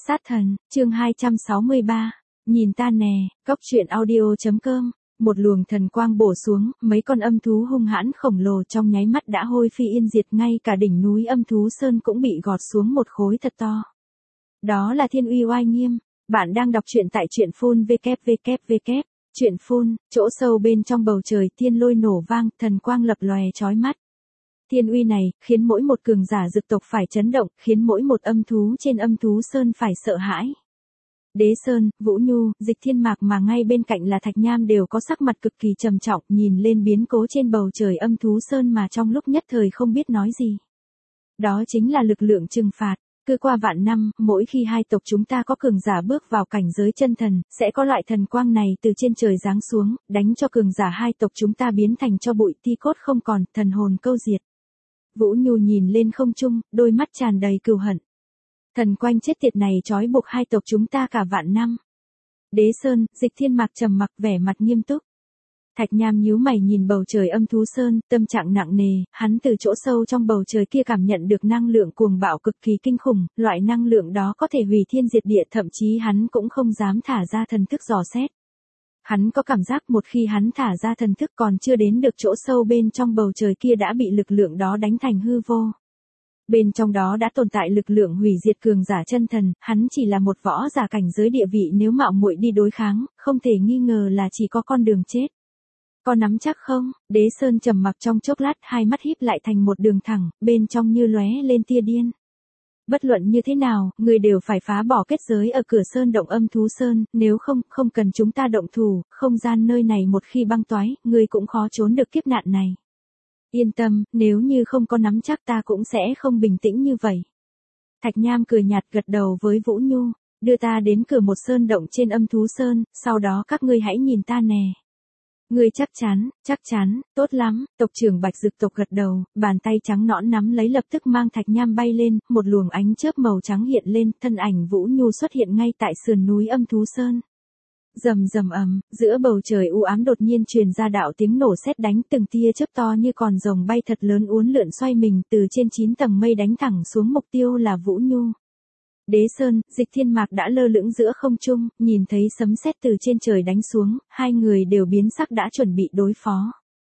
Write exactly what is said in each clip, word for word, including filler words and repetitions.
Sát thần, chương hai trăm sáu mươi ba. Nhìn ta nè, cốc truyện audio.com. Một luồng thần quang bổ xuống, mấy con âm thú hung hãn khổng lồ trong nháy mắt đã hôi phi yên diệt, ngay cả đỉnh núi âm thú sơn cũng bị gọt xuống một khối thật to. Đó là thiên uy oai nghiêm. Bạn đang đọc truyện tại truyện phun vê vê vê. Truyện phun, chỗ sâu bên trong bầu trời thiên lôi nổ vang, thần quang lập lòe chói mắt. Thiên uy này, khiến mỗi một cường giả dực tộc phải chấn động, khiến mỗi một âm thú trên âm thú sơn phải sợ hãi. Đế Sơn, Vũ Nhu, Dịch Thiên Mạc mà ngay bên cạnh là Thạch Nham đều có sắc mặt cực kỳ trầm trọng, nhìn lên biến cố trên bầu trời âm thú sơn mà trong lúc nhất thời không biết nói gì. Đó chính là lực lượng trừng phạt. Cứ qua vạn năm, mỗi khi hai tộc chúng ta có cường giả bước vào cảnh giới chân thần, sẽ có loại thần quang này từ trên trời giáng xuống, đánh cho cường giả hai tộc chúng ta biến thành cho bụi, thi cốt không còn, thần hồn câu diệt. Vũ Nhu nhìn lên không trung, đôi mắt tràn đầy cừu hận. Thần quang chết tiệt này trói buộc hai tộc chúng ta cả vạn năm. Đế Sơn, Dịch Thiên Mạc trầm mặc vẻ mặt nghiêm túc. Thạch Nham nhíu mày nhìn bầu trời âm thú sơn, tâm trạng nặng nề, hắn từ chỗ sâu trong bầu trời kia cảm nhận được năng lượng cuồng bạo cực kỳ kinh khủng, loại năng lượng đó có thể hủy thiên diệt địa, thậm chí hắn cũng không dám thả ra thần thức dò xét. Hắn có cảm giác một khi hắn thả ra thần thức còn chưa đến được chỗ sâu bên trong bầu trời kia đã bị lực lượng đó đánh thành hư vô. Bên trong đó đã tồn tại lực lượng hủy diệt cường giả chân thần, hắn chỉ là một võ giả cảnh giới địa vị, nếu mạo muội đi đối kháng, không thể nghi ngờ là chỉ có con đường chết. Có nắm chắc không? Đế Sơn trầm mặc trong chốc lát, hai mắt híp lại thành một đường thẳng, bên trong như lóe lên tia điên. Bất luận như thế nào, người đều phải phá bỏ kết giới ở cửa sơn động âm thú sơn, nếu không, không cần chúng ta động thủ, không gian nơi này một khi băng toái, người cũng khó trốn được kiếp nạn này. Yên tâm, nếu như không có nắm chắc ta cũng sẽ không bình tĩnh như vậy. Thạch Nham cười nhạt gật đầu với Vũ Nhu, đưa ta đến cửa một sơn động trên âm thú sơn, sau đó các ngươi hãy nhìn ta nè. Ngươi chắc chắn, chắc chắn, tốt lắm, tộc trưởng Bạch Dực tộc gật đầu, bàn tay trắng nõn nắm lấy lập tức mang Thạch Nham bay lên, một luồng ánh chớp màu trắng hiện lên, thân ảnh Vũ Nhu xuất hiện ngay tại sườn núi âm thú sơn. Rầm rầm ầm, giữa bầu trời u ám đột nhiên truyền ra đạo tiếng nổ sét đánh, từng tia chớp to như con rồng bay thật lớn uốn lượn xoay mình từ trên chín tầng mây đánh thẳng xuống mục tiêu là Vũ Nhu. Đế Sơn, Dịch Thiên Mạc đã lơ lửng giữa không trung, nhìn thấy sấm sét từ trên trời đánh xuống, hai người đều biến sắc đã chuẩn bị đối phó.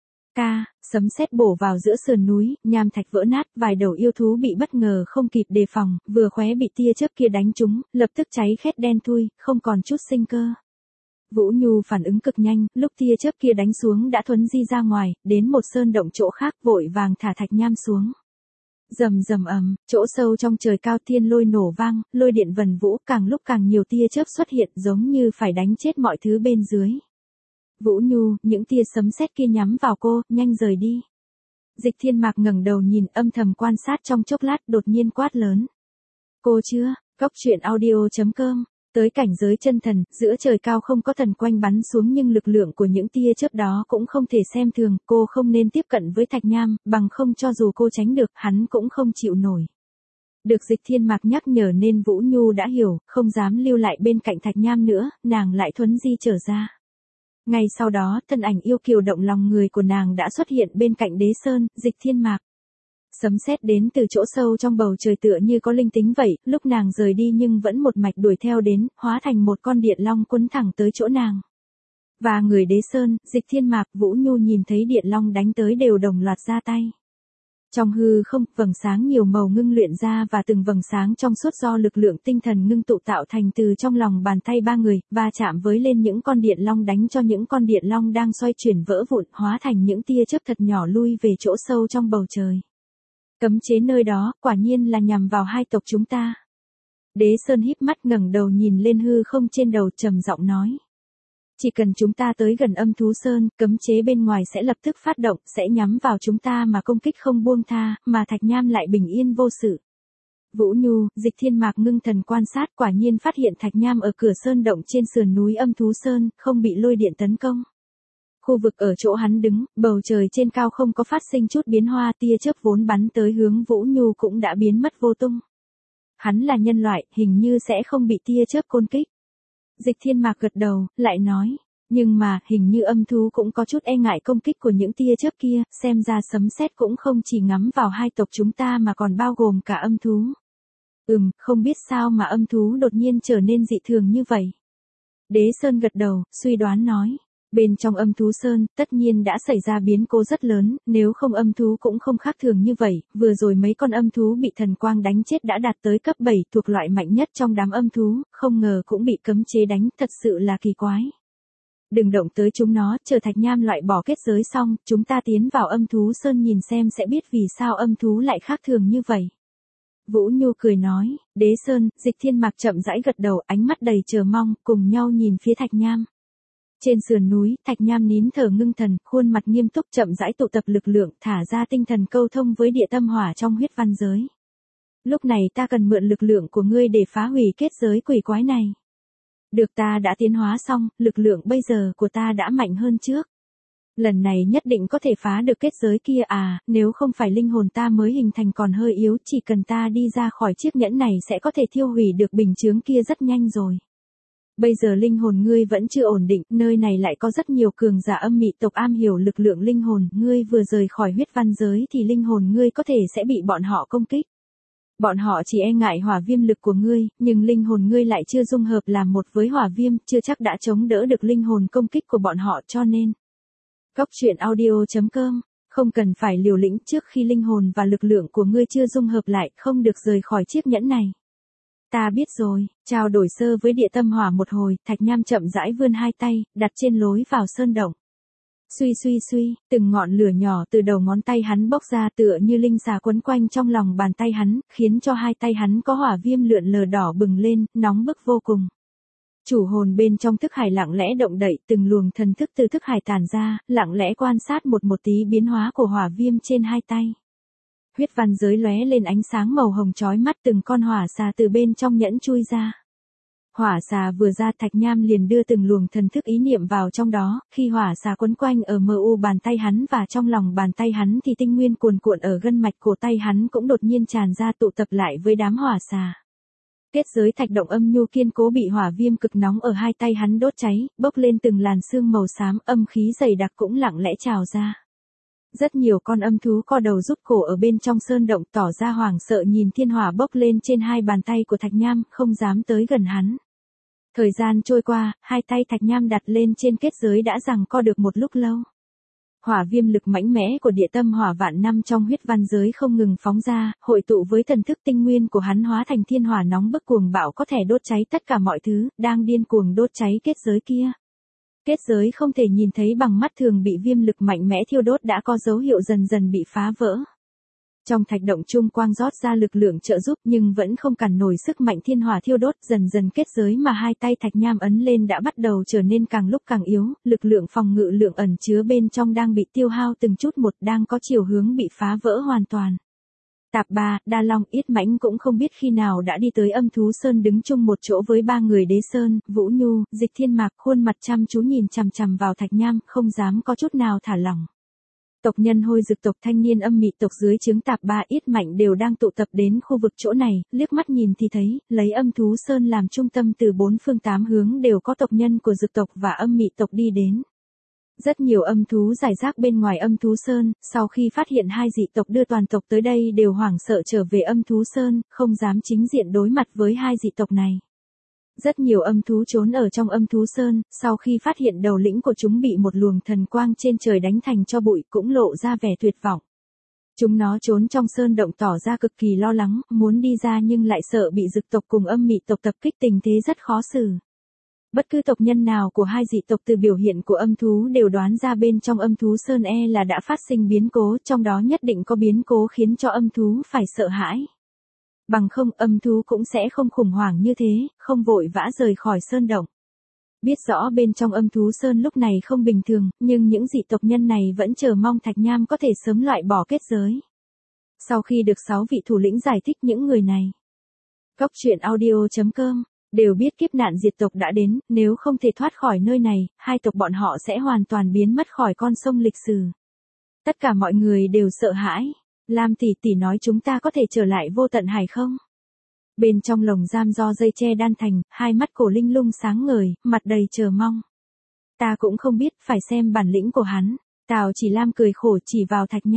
Ca, sấm sét bổ vào giữa sườn núi, nham thạch vỡ nát, vài đầu yêu thú bị bất ngờ không kịp đề phòng, vừa khóe bị tia chớp kia đánh trúng, lập tức cháy khét đen thui, không còn chút sinh cơ. Vũ Nhu phản ứng cực nhanh, lúc tia chớp kia đánh xuống đã thuấn di ra ngoài, đến một sơn động chỗ khác vội vàng thả Thạch Nham xuống. Rầm rầm ầm, chỗ sâu trong trời cao thiên lôi nổ vang, lôi điện vần vũ, càng lúc càng nhiều tia chớp xuất hiện giống như phải đánh chết mọi thứ bên dưới. Vũ Nhu, những tia sấm sét kia nhắm vào cô, nhanh rời đi. Dịch Thiên Mạc ngẩng đầu nhìn, âm thầm quan sát trong chốc lát, đột nhiên quát lớn. Cô chưa, cốc truyện audio.com. Tới cảnh giới chân thần, giữa trời cao không có thần quang bắn xuống nhưng lực lượng của những tia chớp đó cũng không thể xem thường, cô không nên tiếp cận với Thạch Nham, bằng không cho dù cô tránh được, hắn cũng không chịu nổi. Được Dịch Thiên Mạc nhắc nhở nên Vũ Nhu đã hiểu, không dám lưu lại bên cạnh Thạch Nham nữa, nàng lại thuấn di trở ra. Ngay sau đó, thân ảnh yêu kiều động lòng người của nàng đã xuất hiện bên cạnh Đế Sơn, Dịch Thiên Mạc. Sấm sét đến từ chỗ sâu trong bầu trời tựa như có linh tính vậy, lúc nàng rời đi nhưng vẫn một mạch đuổi theo đến, hóa thành một con điện long quấn thẳng tới chỗ nàng. Và người Đế Sơn, Dịch Thiên Mạc, Vũ Nhu nhìn thấy điện long đánh tới đều đồng loạt ra tay. Trong hư không, vầng sáng nhiều màu ngưng luyện ra và từng vầng sáng trong suốt do lực lượng tinh thần ngưng tụ tạo thành từ trong lòng bàn tay ba người, va chạm với lên những con điện long đánh cho những con điện long đang xoay chuyển vỡ vụn, hóa thành những tia chớp thật nhỏ lui về chỗ sâu trong bầu trời. Cấm chế nơi đó, quả nhiên là nhằm vào hai tộc chúng ta. Đế Sơn híp mắt ngẩng đầu nhìn lên hư không trên đầu trầm giọng nói. Chỉ cần chúng ta tới gần âm thú sơn, cấm chế bên ngoài sẽ lập tức phát động, sẽ nhắm vào chúng ta mà công kích không buông tha, mà Thạch Nham lại bình yên vô sự. Vũ Nhu, Dịch Thiên Mạc ngưng thần quan sát, quả nhiên phát hiện Thạch Nham ở cửa sơn động trên sườn núi âm thú sơn, không bị lôi điện tấn công. Khu vực ở chỗ hắn đứng, bầu trời trên cao không có phát sinh chút biến hoa, tia chớp vốn bắn tới hướng Vũ Nhu cũng đã biến mất vô tung. Hắn là nhân loại, hình như sẽ không bị tia chớp côn kích. Dịch Thiên Mạc gật đầu, lại nói, nhưng mà, hình như âm thú cũng có chút e ngại công kích của những tia chớp kia, xem ra sấm sét cũng không chỉ ngắm vào hai tộc chúng ta mà còn bao gồm cả âm thú. Ừm, không biết sao mà âm thú đột nhiên trở nên dị thường như vậy. Đế Sơn gật đầu, suy đoán nói. Bên trong âm thú sơn, tất nhiên đã xảy ra biến cố rất lớn, nếu không âm thú cũng không khác thường như vậy, vừa rồi mấy con âm thú bị thần quang đánh chết đã đạt tới cấp bảy thuộc loại mạnh nhất trong đám âm thú, không ngờ cũng bị cấm chế đánh, thật sự là kỳ quái. Đừng động tới chúng nó, chờ Thạch Nham loại bỏ kết giới xong, chúng ta tiến vào âm thú sơn nhìn xem sẽ biết vì sao âm thú lại khác thường như vậy. Vũ Nhu cười nói, Đế Sơn, Dịch Thiên Mạc chậm rãi gật đầu, ánh mắt đầy chờ mong, cùng nhau nhìn phía Thạch Nham. Trên sườn núi, Thạch Nham nín thở ngưng thần, khuôn mặt nghiêm túc chậm rãi tụ tập lực lượng, thả ra tinh thần câu thông với địa tâm hỏa trong huyết văn giới. Lúc này ta cần mượn lực lượng của ngươi để phá hủy kết giới quỷ quái này. Được, ta đã tiến hóa xong, lực lượng bây giờ của ta đã mạnh hơn trước. Lần này nhất định có thể phá được kết giới kia à, nếu không phải linh hồn ta mới hình thành còn hơi yếu, chỉ cần ta đi ra khỏi chiếc nhẫn này sẽ có thể thiêu hủy được bình chướng kia rất nhanh rồi. Bây giờ linh hồn ngươi vẫn chưa ổn định, nơi này lại có rất nhiều cường giả âm mị tộc am hiểu lực lượng linh hồn, ngươi vừa rời khỏi huyết văn giới thì linh hồn ngươi có thể sẽ bị bọn họ công kích. Bọn họ chỉ e ngại hỏa viêm lực của ngươi, nhưng linh hồn ngươi lại chưa dung hợp làm một với hỏa viêm, chưa chắc đã chống đỡ được linh hồn công kích của bọn họ, cho nên. Cốc truyện audio chấm com, không cần phải liều lĩnh trước khi linh hồn và lực lượng của ngươi chưa dung hợp lại, không được rời khỏi chiếc nhẫn này. Ta biết rồi, trao đổi sơ với địa tâm hỏa một hồi, Thạch Nham chậm rãi vươn hai tay, đặt trên lối vào sơn động. Suy suy suy, từng ngọn lửa nhỏ từ đầu ngón tay hắn bốc ra tựa như linh xà quấn quanh trong lòng bàn tay hắn, khiến cho hai tay hắn có hỏa viêm lượn lờ đỏ bừng lên, nóng bức vô cùng. Chủ hồn bên trong thức hải lặng lẽ động đậy, từng luồng thần thức từ thức hải tản ra, lặng lẽ quan sát một một tí biến hóa của hỏa viêm trên hai tay. Huyết văn giới lóe lên ánh sáng màu hồng chói mắt, từng con hỏa xà từ bên trong nhẫn chui ra. Hỏa xà vừa ra, Thạch Nham liền đưa từng luồng thần thức ý niệm vào trong đó, khi hỏa xà quấn quanh ở mờ u bàn tay hắn và trong lòng bàn tay hắn thì tinh nguyên cuồn cuộn ở gân mạch cổ tay hắn cũng đột nhiên tràn ra tụ tập lại với đám hỏa xà. Kết giới thạch động âm nhu kiên cố bị hỏa viêm cực nóng ở hai tay hắn đốt cháy, bốc lên từng làn sương màu xám, âm khí dày đặc cũng lặng lẽ trào ra. Rất nhiều con âm thú co đầu rút cổ ở bên trong sơn động tỏ ra hoảng sợ nhìn thiên hỏa bốc lên trên hai bàn tay của Thạch Nham, không dám tới gần hắn. Thời gian trôi qua, hai tay Thạch Nham đặt lên trên kết giới đã giằng co được một lúc lâu. Hỏa viêm lực mạnh mẽ của địa tâm hỏa vạn năm trong huyết văn giới không ngừng phóng ra, hội tụ với thần thức tinh nguyên của hắn hóa thành thiên hỏa nóng bức cuồng bạo có thể đốt cháy tất cả mọi thứ, đang điên cuồng đốt cháy kết giới kia. Kết giới không thể nhìn thấy bằng mắt thường bị viêm lực mạnh mẽ thiêu đốt đã có dấu hiệu dần dần bị phá vỡ. Trong thạch động trung quang rót ra lực lượng trợ giúp nhưng vẫn không cản nổi sức mạnh thiên hỏa thiêu đốt, dần dần kết giới mà hai tay Thạch Nham ấn lên đã bắt đầu trở nên càng lúc càng yếu, lực lượng phòng ngự lượng ẩn chứa bên trong đang bị tiêu hao từng chút một, đang có chiều hướng bị phá vỡ hoàn toàn. Tạp Ba, Đa Long, Yết Mãnh cũng không biết khi nào đã đi tới âm thú sơn đứng chung một chỗ với ba người Đế Sơn, Vũ Nhu, Dịch Thiên Mạc, khuôn mặt chăm chú nhìn chằm chằm vào Thạch Nham, không dám có chút nào thả lỏng. Tộc nhân Hôi Dực tộc, thanh niên âm mị tộc dưới trướng Tạp Ba, Yết Mạnh đều đang tụ tập đến khu vực chỗ này, liếc mắt nhìn thì thấy, lấy âm thú sơn làm trung tâm từ bốn phương tám hướng đều có tộc nhân của Dực tộc và âm mị tộc đi đến. Rất nhiều âm thú rải rác bên ngoài âm thú sơn, sau khi phát hiện hai dị tộc đưa toàn tộc tới đây đều hoảng sợ trở về âm thú sơn, không dám chính diện đối mặt với hai dị tộc này. Rất nhiều âm thú trốn ở trong âm thú sơn, sau khi phát hiện đầu lĩnh của chúng bị một luồng thần quang trên trời đánh thành cho bụi cũng lộ ra vẻ tuyệt vọng. Chúng nó trốn trong sơn động tỏ ra cực kỳ lo lắng, muốn đi ra nhưng lại sợ bị Dực tộc cùng âm mị tộc tập kích, tình thế rất khó xử. Bất cứ tộc nhân nào của hai dị tộc từ biểu hiện của âm thú đều đoán ra bên trong âm thú sơn e là đã phát sinh biến cố, trong đó nhất định có biến cố khiến cho âm thú phải sợ hãi. Bằng không âm thú cũng sẽ không khủng hoảng như thế, không vội vã rời khỏi sơn động. Biết rõ bên trong âm thú sơn lúc này không bình thường, nhưng những dị tộc nhân này vẫn chờ mong Thạch Nham có thể sớm loại bỏ kết giới. Sau khi được sáu vị thủ lĩnh giải thích những người này, cốc truyện audio chấm com đều biết kiếp nạn diệt tộc đã đến, nếu không thể thoát khỏi nơi này, hai tộc bọn họ sẽ hoàn toàn biến mất khỏi con sông lịch sử. Tất cả mọi người đều sợ hãi. Lam tỷ tỷ nói chúng ta có thể trở lại vô tận hải không? Bên trong lồng giam do dây tre đan thành, hai mắt Cổ Linh Lung sáng ngời, mặt đầy chờ mong. Ta cũng không biết, phải xem bản lĩnh của hắn. Tào Chỉ Lam cười khổ chỉ vào Thạch Nham.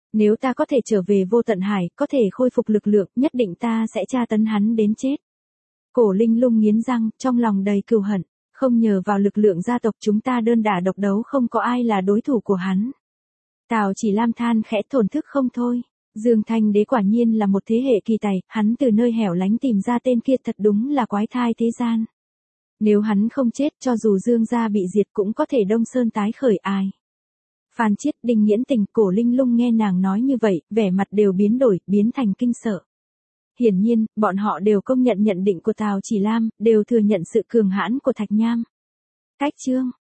Nếu ta có thể trở về vô tận hải, có thể khôi phục lực lượng, nhất định ta sẽ tra tấn hắn đến chết. Cổ Linh Lung nghiến răng, trong lòng đầy cừu hận, không nhờ vào lực lượng gia tộc chúng ta đơn đả độc đấu không có ai là đối thủ của hắn. Tào Chỉ Lam than khẽ thổn thức không thôi. Dương Thanh Đế quả nhiên là một thế hệ kỳ tài, hắn từ nơi hẻo lánh tìm ra tên kia thật đúng là quái thai thế gian. Nếu hắn không chết cho dù Dương gia bị diệt cũng có thể Đông Sơn tái khởi ai. Phan Chiết, Đinh Nghiễn Tình, Cổ Linh Lung nghe nàng nói như vậy, vẻ mặt đều biến đổi, biến thành kinh sợ. Hiển nhiên, bọn họ đều công nhận nhận định của Tào Chỉ Lam, đều thừa nhận sự cường hãn của Thạch Nham. Cách chương